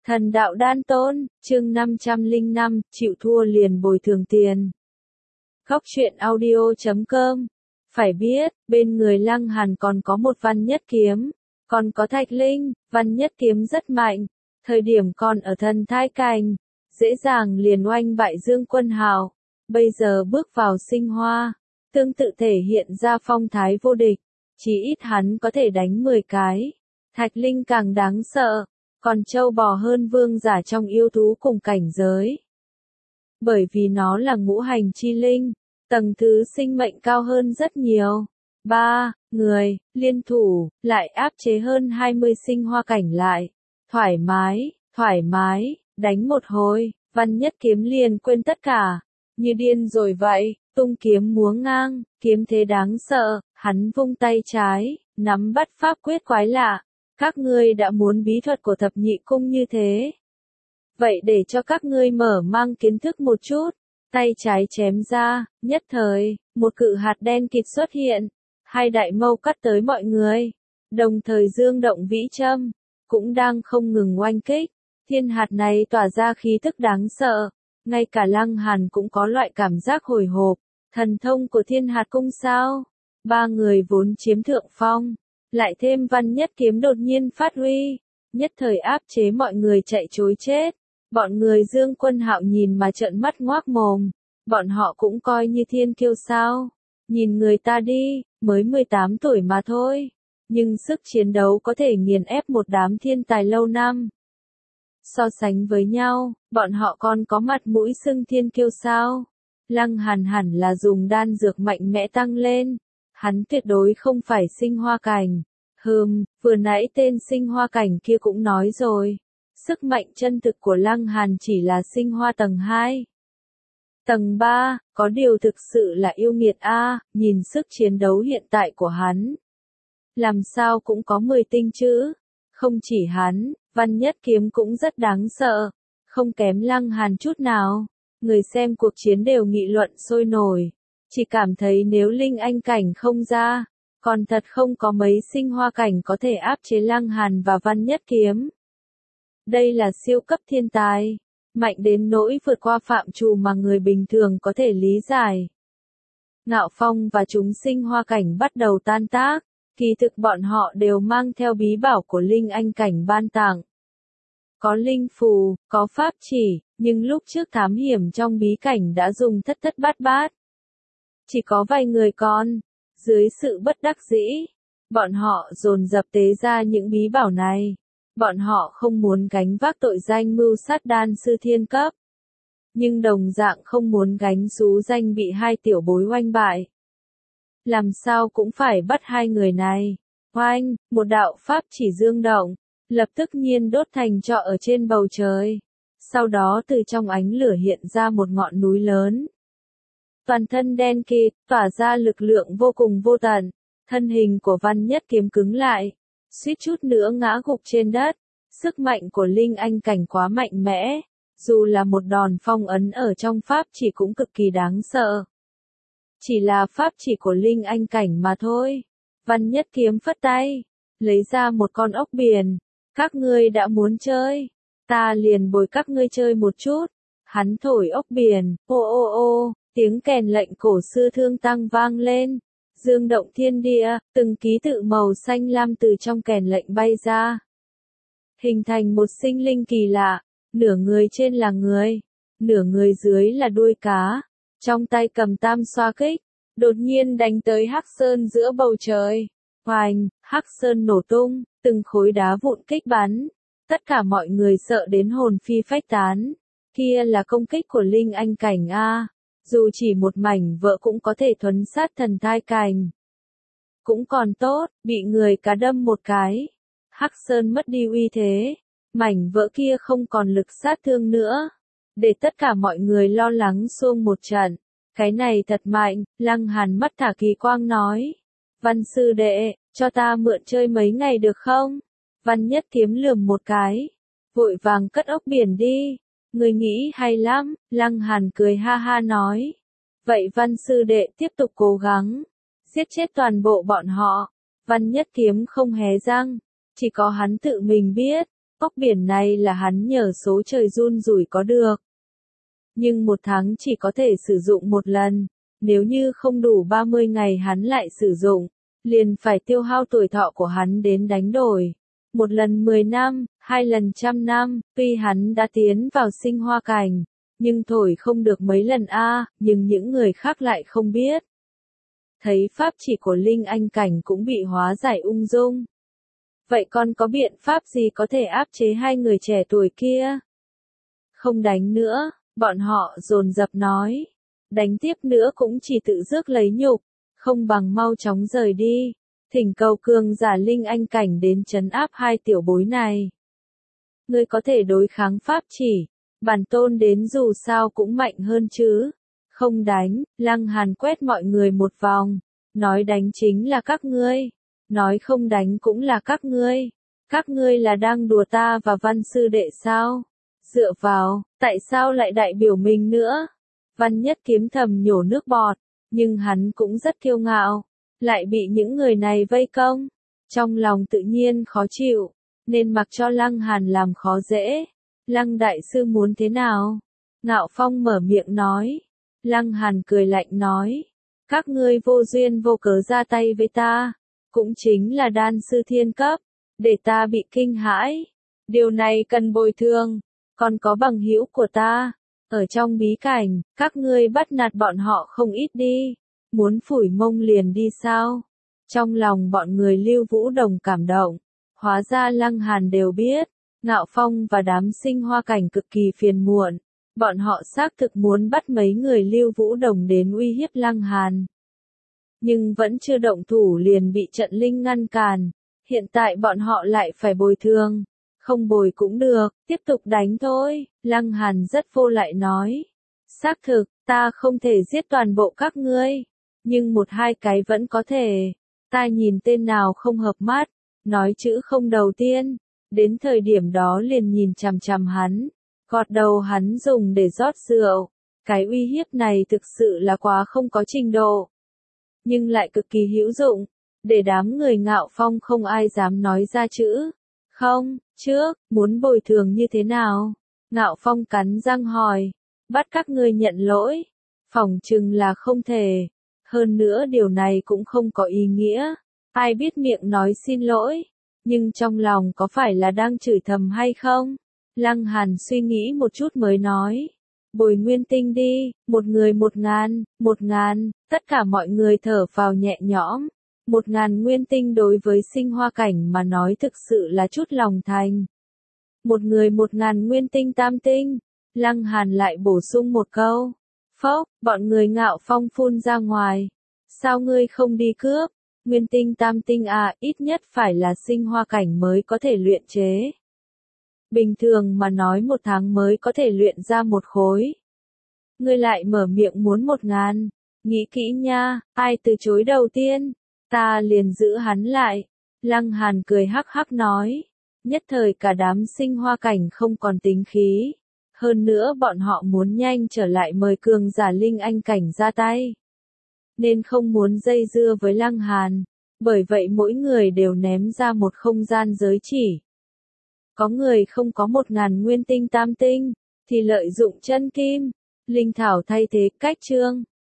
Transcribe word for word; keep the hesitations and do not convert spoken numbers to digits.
Thần đạo đan tôn, chương năm trăm lẻ năm, chịu thua liền bồi thường tiền. Góc truyện audio chấm com. Phải biết, bên người Lăng Hàn còn có một Văn Nhất Kiếm, còn có Thạch Linh. Văn Nhất Kiếm rất mạnh, thời điểm còn ở thần thai cảnh, dễ dàng liền oanh bại Dương Quân Hào. Bây giờ bước vào sinh hoa, tương tự thể hiện ra phong thái vô địch, chỉ ít hắn có thể đánh mười cái. Thạch Linh càng đáng sợ, còn trâu bò hơn vương giả trong yêu thú cùng cảnh giới. Bởi vì nó là ngũ hành chi linh, tầng thứ sinh mệnh cao hơn rất nhiều. Ba người, liên thủ, lại áp chế hơn hai mươi sinh hoa cảnh lại. Thoải mái, thoải mái, đánh một hồi, Văn Nhất Kiếm liền quên tất cả. Như điên rồi vậy, tung kiếm múa ngang, kiếm thế đáng sợ, hắn vung tay trái, nắm bắt pháp quyết quái lạ. Các ngươi đã muốn bí thuật của thập nhị cung như thế. Vậy để cho các ngươi mở mang kiến thức một chút. Tay trái chém ra, nhất thời, một cự hạt đen kịt xuất hiện. Hai đại mâu cắt tới mọi người. Đồng thời dương động vĩ châm, cũng đang không ngừng oanh kích. Thiên hạt này tỏa ra khí thức đáng sợ. Ngay cả Lăng Hàn cũng có loại cảm giác hồi hộp. Thần thông của thiên hạt cung sao? Ba người vốn chiếm thượng phong. Lại thêm Văn Nhất Kiếm đột nhiên phát huy, nhất thời áp chế mọi người chạy trối chết. Bọn người Dương Quân Hạo nhìn mà trợn mắt ngoác mồm, bọn họ cũng coi như thiên kiêu sao. Nhìn người ta đi, mới mười tám tuổi mà thôi, nhưng sức chiến đấu có thể nghiền ép một đám thiên tài lâu năm. So sánh với nhau, bọn họ còn có mặt mũi xưng thiên kiêu sao? Lăng Hàn hẳn là dùng đan dược mạnh mẽ tăng lên. Hắn tuyệt đối không phải sinh hoa cảnh. Hừm, vừa nãy tên sinh hoa cảnh kia cũng nói rồi. Sức mạnh chân thực của Lăng Hàn chỉ là sinh hoa tầng hai. Tầng ba, có điều thực sự là yêu nghiệt a, nhìn sức chiến đấu hiện tại của hắn. Làm sao cũng có mười tinh chứ. Không chỉ hắn, Văn Nhất Kiếm cũng rất đáng sợ. Không kém Lăng Hàn chút nào. Người xem cuộc chiến đều nghị luận sôi nổi. Chỉ cảm thấy nếu Linh Anh cảnh không ra, còn thật không có mấy sinh hoa cảnh có thể áp chế Lăng Hàn và Văn Nhất Kiếm. Đây là siêu cấp thiên tài, mạnh đến nỗi vượt qua phạm trù mà người bình thường có thể lý giải. Ngạo Phong và chúng sinh hoa cảnh bắt đầu tan tác, kỳ thực bọn họ đều mang theo bí bảo của Linh Anh cảnh ban tặng. Có linh phù, có pháp chỉ, nhưng lúc trước thám hiểm trong bí cảnh đã dùng thất thất bát bát. Chỉ có vài người con, dưới sự bất đắc dĩ, bọn họ dồn dập tế ra những bí bảo này. Bọn họ không muốn gánh vác tội danh mưu sát đan sư thiên cấp, nhưng đồng dạng không muốn gánh xú danh bị hai tiểu bối oanh bại. Làm sao cũng phải bắt hai người này. Oanh, một đạo pháp chỉ dương động, lập tức nhiên đốt thành tro ở trên bầu trời. Sau đó từ trong ánh lửa hiện ra một ngọn núi lớn. Toàn thân đen kịt, tỏa ra lực lượng vô cùng vô tận. Thân hình của Văn Nhất Kiếm cứng lại, suýt chút nữa ngã gục trên đất. Sức mạnh của Linh Anh cảnh quá mạnh mẽ, dù là một đòn phong ấn ở trong pháp chỉ cũng cực kỳ đáng sợ. Chỉ là pháp chỉ của Linh Anh cảnh mà thôi. Văn Nhất Kiếm phất tay, lấy ra một con ốc biển. Các ngươi đã muốn chơi, ta liền bồi các ngươi chơi một chút. Hắn thổi ốc biển, ô ô ô. Tiếng kèn lệnh cổ xưa thương tăng vang lên, dương động thiên địa, từng ký tự màu xanh lam từ trong kèn lệnh bay ra. Hình thành một sinh linh kỳ lạ, nửa người trên là người, nửa người dưới là đuôi cá, trong tay cầm tam xoa kích, đột nhiên đánh tới Hắc Sơn giữa bầu trời. Hoành, Hắc Sơn nổ tung, từng khối đá vụn kích bắn, tất cả mọi người sợ đến hồn phi phách tán. Kia là công kích của Linh Anh cảnh a. Dù chỉ một mảnh vỡ cũng có thể thuấn sát thần thai cảnh. Cũng còn tốt, bị người cá đâm một cái. Hắc Sơn mất đi uy thế. Mảnh vỡ kia không còn lực sát thương nữa. Để tất cả mọi người lo lắng xuông một trận. Cái này thật mạnh, Lăng Hàn mắt thả kỳ quang nói. Văn sư đệ, cho ta mượn chơi mấy ngày được không? Văn Nhất Kiếm lườm một cái. Vội vàng cất ốc biển đi. Người nghĩ hay lắm, Lăng Hàn cười ha ha nói. Vậy Văn sư đệ tiếp tục cố gắng, giết chết toàn bộ bọn họ. Văn Nhất Kiếm không hé răng, chỉ có hắn tự mình biết. phóc biển này là hắn nhờ số trời run rủi có được. Nhưng một tháng chỉ có thể sử dụng một lần, nếu như không đủ ba mươi ngày hắn lại sử dụng, liền phải tiêu hao tuổi thọ của hắn đến đánh đổi. Một lần mười năm, hai lần trăm năm, tuy hắn đã tiến vào sinh hoa cảnh, nhưng thổi không được mấy lần a, nhưng những người khác lại không biết. Thấy pháp chỉ của Linh Anh cảnh cũng bị hóa giải ung dung. Vậy con có biện pháp gì có thể áp chế hai người trẻ tuổi kia? Không đánh nữa, bọn họ dồn dập nói. Đánh tiếp nữa cũng chỉ tự rước lấy nhục, không bằng mau chóng rời đi. Thỉnh cầu cường giả Linh Anh cảnh đến trấn áp hai tiểu bối này. Ngươi có thể đối kháng pháp chỉ, bản tôn đến dù sao cũng mạnh hơn chứ. Không đánh, Lăng Hàn quét mọi người một vòng, nói đánh chính là các ngươi, nói không đánh cũng là các ngươi. Các ngươi là đang đùa ta và Văn sư đệ sao? Dựa vào, tại sao lại đại biểu mình nữa? Văn Nhất Kiếm thầm nhổ nước bọt, nhưng hắn cũng rất kiêu ngạo, lại bị những người này vây công. Trong lòng tự nhiên khó chịu, nên mặc cho Lăng Hàn làm khó dễ. Lăng đại sư muốn thế nào? Ngạo Phong mở miệng nói. Lăng Hàn cười lạnh nói. Các ngươi vô duyên vô cớ ra tay với ta, cũng chính là đan sư thiên cấp, để ta bị kinh hãi. Điều này cần bồi thường, còn có bằng hữu của ta. Ở trong bí cảnh, các ngươi bắt nạt bọn họ không ít đi, muốn phủi mông liền đi sao? Trong lòng bọn người Lưu Vũ Đồng cảm động, hóa ra Lăng Hàn đều biết, Ngạo Phong và đám sinh hoa cảnh cực kỳ phiền muộn, bọn họ xác thực muốn bắt mấy người Lưu Vũ Đồng đến uy hiếp Lăng Hàn. Nhưng vẫn chưa động thủ liền bị trận linh ngăn cản, hiện tại bọn họ lại phải bồi thường. Không bồi cũng được, tiếp tục đánh thôi, Lăng Hàn rất vô lại nói. Xác thực, ta không thể giết toàn bộ các ngươi, nhưng một hai cái vẫn có thể. Ta nhìn tên nào không hợp mắt, nói chữ không đầu tiên, đến thời điểm đó liền nhìn chằm chằm hắn, gọt đầu hắn dùng để rót rượu. Cái uy hiếp này thực sự là quá không có trình độ, nhưng lại cực kỳ hữu dụng, để đám người Ngạo Phong không ai dám nói ra chữ. Không, trước, muốn bồi thường như thế nào? Ngạo Phong cắn răng hỏi, bắt các ngươi nhận lỗi, phỏng chừng là không thể. Hơn nữa điều này cũng không có ý nghĩa, ai biết miệng nói xin lỗi, nhưng trong lòng có phải là đang chửi thầm hay không? Lăng Hàn suy nghĩ một chút mới nói, bồi nguyên tinh đi, một người một ngàn, một ngàn, tất cả mọi người thở phào nhẹ nhõm. Một ngàn nguyên tinh đối với sinh hoa cảnh mà nói thực sự là chút lòng thành. Một người một ngàn nguyên tinh tam tinh, Lăng Hàn lại bổ sung một câu. Phốc, bọn người Ngạo Phong phun ra ngoài. Sao ngươi không đi cướp? Nguyên tinh tam tinh à, ít nhất phải là sinh hoa cảnh mới có thể luyện chế. Bình thường mà nói một tháng mới có thể luyện ra một khối. Ngươi lại mở miệng muốn một ngàn. Nghĩ kỹ nha, ai từ chối đầu tiên? Ta liền giữ hắn lại. Lăng Hàn cười hắc hắc nói. Nhất thời cả đám sinh hoa cảnh không còn tính khí. Hơn nữa bọn họ muốn nhanh trở lại mời cường giả Linh Anh cảnh ra tay. Nên không muốn dây dưa với Lăng Hàn. Bởi vậy mỗi người đều ném ra một không gian giới chỉ. Có người không có một ngàn nguyên tinh tam tinh, thì lợi dụng chân kim, linh thảo thay thế cách chương.